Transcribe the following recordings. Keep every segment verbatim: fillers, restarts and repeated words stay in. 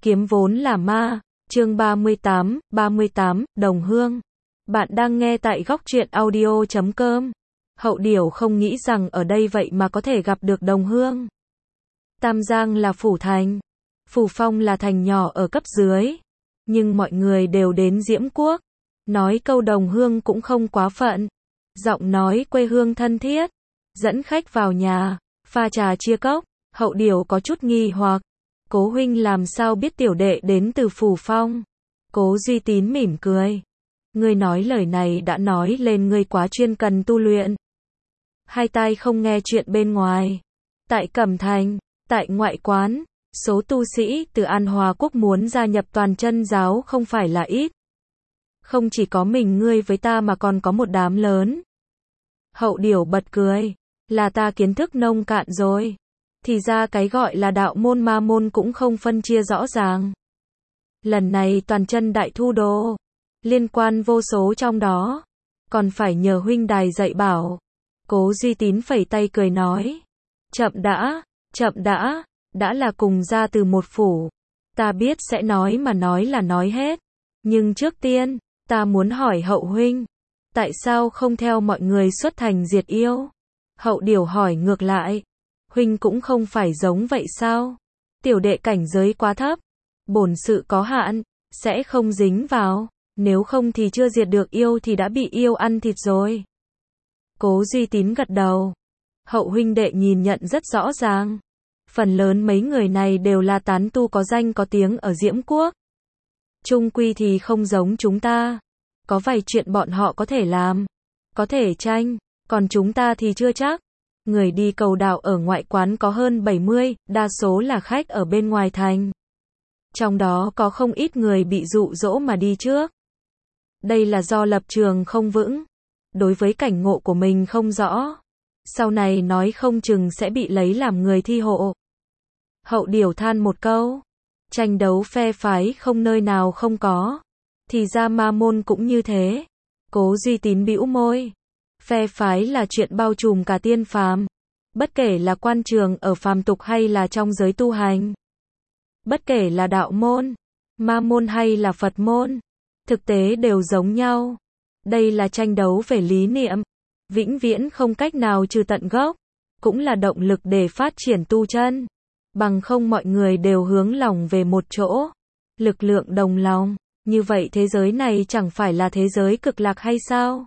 Kiếm vốn là ma, chương ba mươi tám, ba mươi tám, đồng hương. Bạn đang nghe tại góc truyện audio chấm com. Hậu Điểu không nghĩ rằng ở đây vậy mà có thể gặp được đồng hương. Tam Giang là phủ thành, Phù Phong là thành nhỏ ở cấp dưới, nhưng mọi người đều đến Diễm Quốc. Nói câu đồng hương cũng không quá phận. Giọng nói quê hương thân thiết, dẫn khách vào nhà, pha trà chia cốc. Hậu Điểu có chút nghi hoặc, Cố huynh làm sao biết tiểu đệ đến từ Phù Phong? Cố Duy Tín mỉm cười. Ngươi nói lời này đã nói lên ngươi quá chuyên cần tu luyện. Hai tai không nghe chuyện bên ngoài. Tại Cẩm Thành, tại ngoại quán, số tu sĩ từ An Hòa Quốc muốn gia nhập Toàn Chân giáo không phải là ít. Không chỉ có mình ngươi với ta mà còn có một đám lớn. Hậu Điểu bật cười. Là ta kiến thức nông cạn rồi. Thì ra cái gọi là đạo môn ma môn cũng không phân chia rõ ràng. Lần này Toàn Chân đại thu đồ, liên quan vô số trong đó, còn phải nhờ huynh đài dạy bảo. Cố Duy Tín phẩy tay cười nói, chậm đã, chậm đã, đã là cùng ra từ một phủ, ta biết sẽ nói mà nói là nói hết, nhưng trước tiên, ta muốn hỏi Hậu huynh, tại sao không theo mọi người xuất thành diệt yêu? Hậu Điểu hỏi ngược lại, huynh cũng không phải giống vậy sao? Tiểu đệ cảnh giới quá thấp, bổn sự có hạn, sẽ không dính vào, nếu không thì chưa diệt được yêu thì đã bị yêu ăn thịt rồi. Cố Duy Tín gật đầu. Hậu huynh đệ nhìn nhận rất rõ ràng. Phần lớn mấy người này đều là tán tu có danh có tiếng ở Diễm Quốc. Chung quy thì không giống chúng ta. Có vài chuyện bọn họ có thể làm, có thể tranh, còn chúng ta thì chưa chắc. Người đi cầu đạo ở ngoại quán có hơn bảy mươi, đa số là khách ở bên ngoài thành. Trong đó có không ít người bị dụ dỗ mà đi trước. Đây là do lập trường không vững, đối với cảnh ngộ của mình không rõ. Sau này nói không chừng sẽ bị lấy làm người thi hộ. Hậu Điểu than một câu, tranh đấu phe phái không nơi nào không có. Thì ra ma môn cũng như thế. Cố Duy Tín bĩu môi. Phe phái là chuyện bao trùm cả tiên phàm. Bất kể là quan trường ở phàm tục hay là trong giới tu hành. Bất kể là đạo môn, ma môn hay là Phật môn. Thực tế đều giống nhau. Đây là tranh đấu về lý niệm. Vĩnh viễn không cách nào trừ tận gốc. Cũng là động lực để phát triển tu chân. Bằng không mọi người đều hướng lòng về một chỗ. Lực lượng đồng lòng. Như vậy thế giới này chẳng phải là thế giới cực lạc hay sao?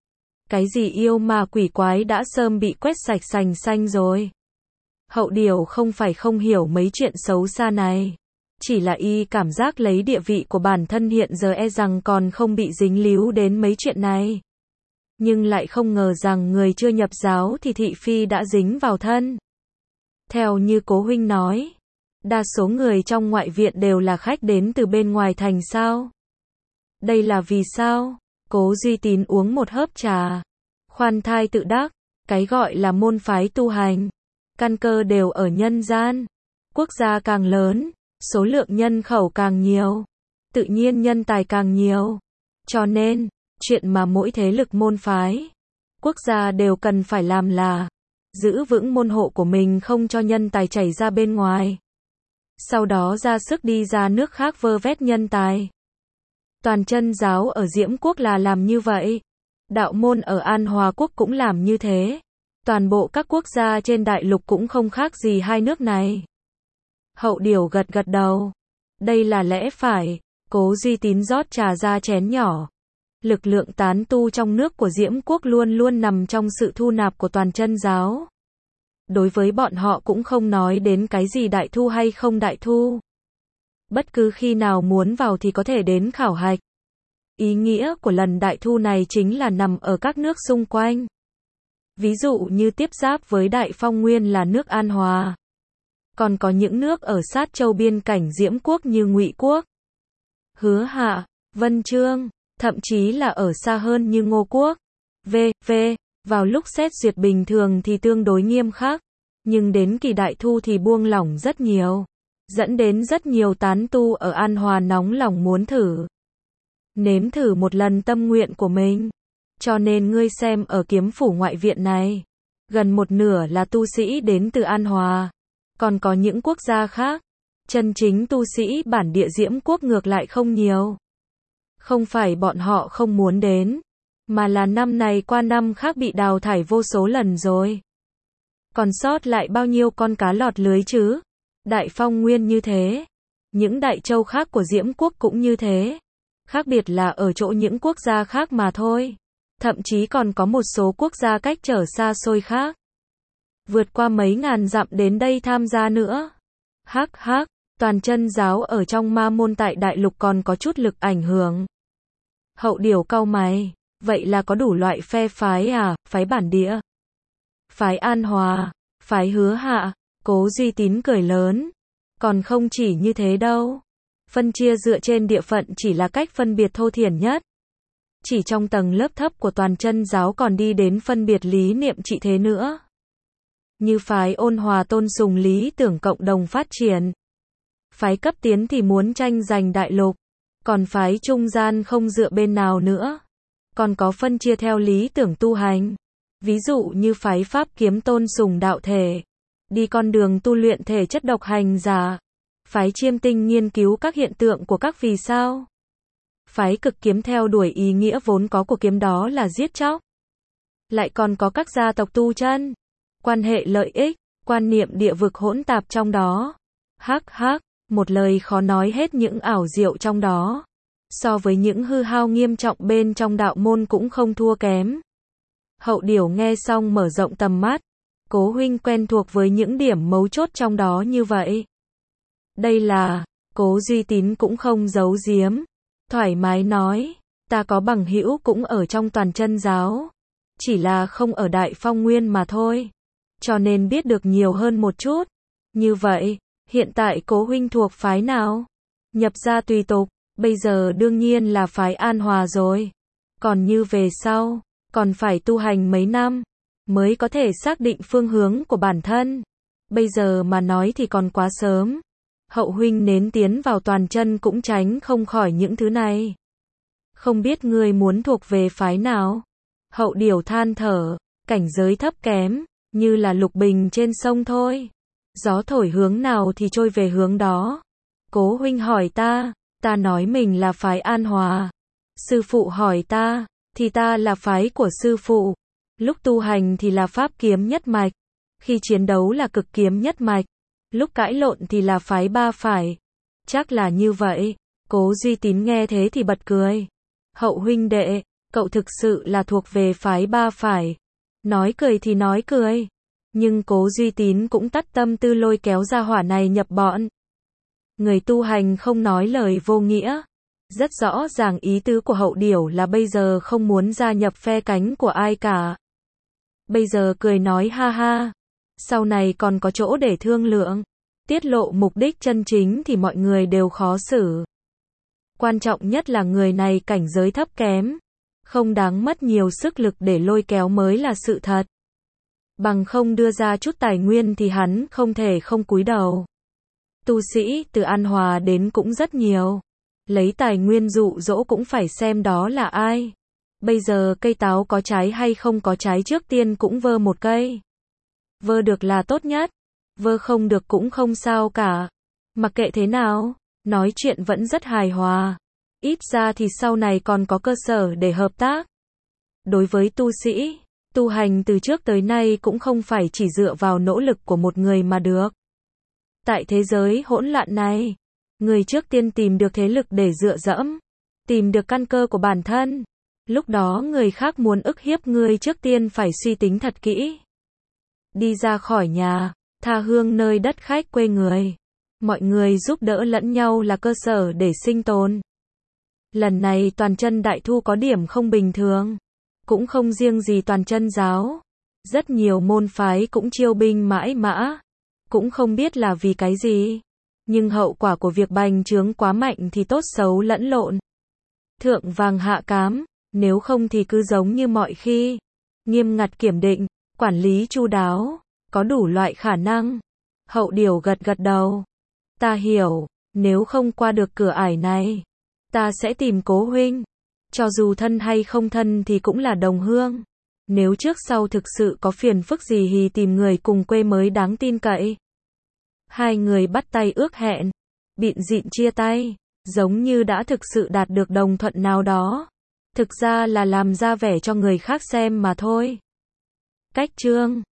Cái gì yêu ma quỷ quái đã sớm bị quét sạch sành xanh rồi. Hậu Điểu không phải không hiểu mấy chuyện xấu xa này. Chỉ là y cảm giác lấy địa vị của bản thân hiện giờ e rằng còn không bị dính líu đến mấy chuyện này. Nhưng lại không ngờ rằng người chưa nhập giáo thì thị phi đã dính vào thân. Theo như Cố huynh nói, đa số người trong ngoại viện đều là khách đến từ bên ngoài thành sao? Đây là vì sao? Cố Duy Tín uống một hớp trà. Khoan thai tự đắc, cái gọi là môn phái tu hành, căn cơ đều ở nhân gian. Quốc gia càng lớn, số lượng nhân khẩu càng nhiều, tự nhiên nhân tài càng nhiều. Cho nên, chuyện mà mỗi thế lực môn phái, quốc gia đều cần phải làm là giữ vững môn hộ của mình không cho nhân tài chảy ra bên ngoài. Sau đó ra sức đi ra nước khác vơ vét nhân tài. Toàn Chân giáo ở Diễm Quốc là làm như vậy. Đạo môn ở An Hòa Quốc cũng làm như thế. Toàn bộ các quốc gia trên đại lục cũng không khác gì hai nước này. Hậu Điểu gật gật đầu. Đây là lẽ phải. Cố Duy Tín rót trà ra chén nhỏ. Lực lượng tán tu trong nước của Diễm Quốc luôn luôn nằm trong sự thu nạp của Toàn Chân giáo. Đối với bọn họ cũng không nói đến cái gì đại thu hay không đại thu. Bất cứ khi nào muốn vào thì có thể đến khảo hạch. Ý nghĩa của lần đại thu này chính là nằm ở các nước xung quanh. Ví dụ như tiếp giáp với Đại Phong Nguyên là nước An Hòa. Còn có những nước ở sát châu biên cảnh Diễm Quốc như Ngụy Quốc, Hứa Hạ, Vân Chương, thậm chí là ở xa hơn như Ngô Quốc. vê vê Vào lúc xét duyệt bình thường thì tương đối nghiêm khắc, nhưng đến kỳ đại thu thì buông lỏng rất nhiều, dẫn đến rất nhiều tán tu ở An Hòa nóng lòng muốn thử. Nếm thử một lần tâm nguyện của mình. Cho nên ngươi xem ở kiếm phủ ngoại viện này, gần một nửa là tu sĩ đến từ An Hòa. Còn có những quốc gia khác, Chân chính tu sĩ bản địa Diễm Quốc ngược lại không nhiều. Không phải bọn họ không muốn đến, mà là năm này qua năm khác bị đào thải vô số lần rồi. Còn sót lại bao nhiêu con cá lọt lưới chứ? Đại Phong Nguyên như thế. Những đại châu khác của Diễm Quốc cũng như thế. Khác biệt là ở chỗ những quốc gia khác mà thôi. Thậm chí còn có một số quốc gia cách trở xa xôi khác. Vượt qua mấy ngàn dặm đến đây tham gia nữa. Hắc hắc, toàn chân giáo ở trong ma môn tại đại lục còn có chút lực ảnh hưởng. Hậu Điều cau mày, vậy là có đủ loại phe phái à, phái bản địa, phái An Hòa, phái Hứa Hạ. Cố Duy Tín cười lớn. Còn không chỉ như thế đâu. Phân chia dựa trên địa phận chỉ là cách phân biệt thô thiển nhất. Chỉ trong tầng lớp thấp của toàn chân giáo còn đi đến phân biệt lý niệm trị thế nữa. Như phái Ôn Hòa tôn sùng lý tưởng cộng đồng phát triển. Phái cấp tiến thì muốn tranh giành đại lục. Còn phái trung gian không dựa bên nào nữa. Còn có phân chia theo lý tưởng tu hành. Ví dụ như phái Pháp Kiếm tôn sùng đạo thể. Đi con đường tu luyện thể chất độc hành giả. Phái Chiêm Tinh nghiên cứu các hiện tượng của các vì sao. Phái Cực Kiếm theo đuổi ý nghĩa vốn có của kiếm đó là giết chóc. Lại còn có các gia tộc tu chân. Quan hệ lợi ích, quan niệm địa vực hỗn tạp trong đó. Hắc hắc, một lời khó nói hết những ảo diệu trong đó. So với những hư hao nghiêm trọng bên trong đạo môn cũng không thua kém. Hậu Điều nghe xong mở rộng tầm mắt. Cố huynh quen thuộc với những điểm mấu chốt trong đó như vậy. Đây là, Cố Duy Tín cũng không giấu giếm. Thoải mái nói, ta có bằng hữu cũng ở trong toàn chân giáo. Chỉ là không ở Đại Phong Nguyên mà thôi. Cho nên biết được nhiều hơn một chút. Như vậy, hiện tại Cố huynh thuộc phái nào? Nhập gia tùy tục, bây giờ đương nhiên là phái An Hòa rồi. Còn như về sau, còn phải tu hành mấy năm, mới có thể xác định phương hướng của bản thân. Bây giờ mà nói thì còn quá sớm. Hậu huynh nến tiến vào toàn chân cũng tránh không khỏi những thứ này. Không biết ngươi muốn thuộc về phái nào? Hậu Điều than thở, cảnh giới thấp kém, như là lục bình trên sông thôi. Gió thổi hướng nào thì trôi về hướng đó. Cố huynh hỏi ta, ta nói mình là phái An Hòa. Sư phụ hỏi ta, thì ta là phái của sư phụ. Lúc tu hành thì là Pháp Kiếm nhất mạch. Khi chiến đấu là Cực Kiếm nhất mạch. Lúc cãi lộn thì là phái Ba phải. Chắc là như vậy. Cố Duy Tín nghe thế thì bật cười. Hậu huynh đệ, cậu thực sự là thuộc về phái Ba phải. Nói cười thì nói cười. Nhưng Cố Duy Tín cũng tắt tâm tư lôi kéo ra hỏa này nhập bọn. Người tu hành không nói lời vô nghĩa. Rất rõ ràng ý tứ của Hậu Điều là bây giờ không muốn gia nhập phe cánh của ai cả. Bây giờ cười nói ha ha. Sau này còn có chỗ để thương lượng. Tiết lộ mục đích chân chính thì mọi người đều khó xử. Quan trọng nhất là người này cảnh giới thấp kém. Không đáng mất nhiều sức lực để lôi kéo mới là sự thật. Bằng không đưa ra chút tài nguyên thì hắn không thể không cúi đầu. Tu sĩ từ An Hòa đến cũng rất nhiều. Lấy tài nguyên dụ dỗ cũng phải xem đó là ai. Bây giờ cây táo có trái hay không có trái trước tiên cũng vơ một cây. Vơ được là tốt nhất. Vơ không được cũng không sao cả. Mặc kệ thế nào, nói chuyện vẫn rất hài hòa. Ít ra thì sau này còn có cơ sở để hợp tác. Đối với tu sĩ, tu hành từ trước tới nay cũng không phải chỉ dựa vào nỗ lực của một người mà được. Tại thế giới hỗn loạn này, người trước tiên tìm được thế lực để dựa dẫm, tìm được căn cơ của bản thân. Lúc đó người khác muốn ức hiếp người trước tiên phải suy tính thật kỹ. Đi ra khỏi nhà, tha hương nơi đất khách quê người. Mọi người giúp đỡ lẫn nhau là cơ sở để sinh tồn. Lần này toàn chân đại thu có điểm không bình thường. Cũng không riêng gì toàn chân giáo. Rất nhiều môn phái cũng chiêu binh mãi mã. Cũng không biết là vì cái gì. Nhưng hậu quả của việc bành trướng quá mạnh thì tốt xấu lẫn lộn. Thượng vàng hạ cám. Nếu không thì cứ giống như mọi khi. Nghiêm ngặt kiểm định, quản lý chu đáo. Có đủ loại khả năng. Hậu Điều gật gật đầu. Ta hiểu, nếu không qua được cửa ải này, ta sẽ tìm Cố huynh. Cho dù thân hay không thân thì cũng là đồng hương. Nếu trước sau thực sự có phiền phức gì thì tìm người cùng quê mới đáng tin cậy. Hai người bắt tay ước hẹn. Bịn dịn chia tay, giống như đã thực sự đạt được đồng thuận nào đó. Thực ra là làm ra vẻ cho người khác xem mà thôi. Cách chương